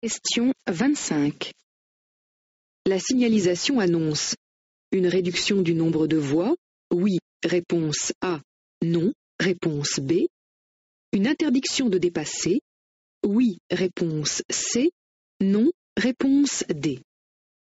Question 25. La signalisation annonce une réduction du nombre de voies, oui, réponse A, non, réponse B. Une interdiction de dépasser, oui, réponse C, non, réponse D.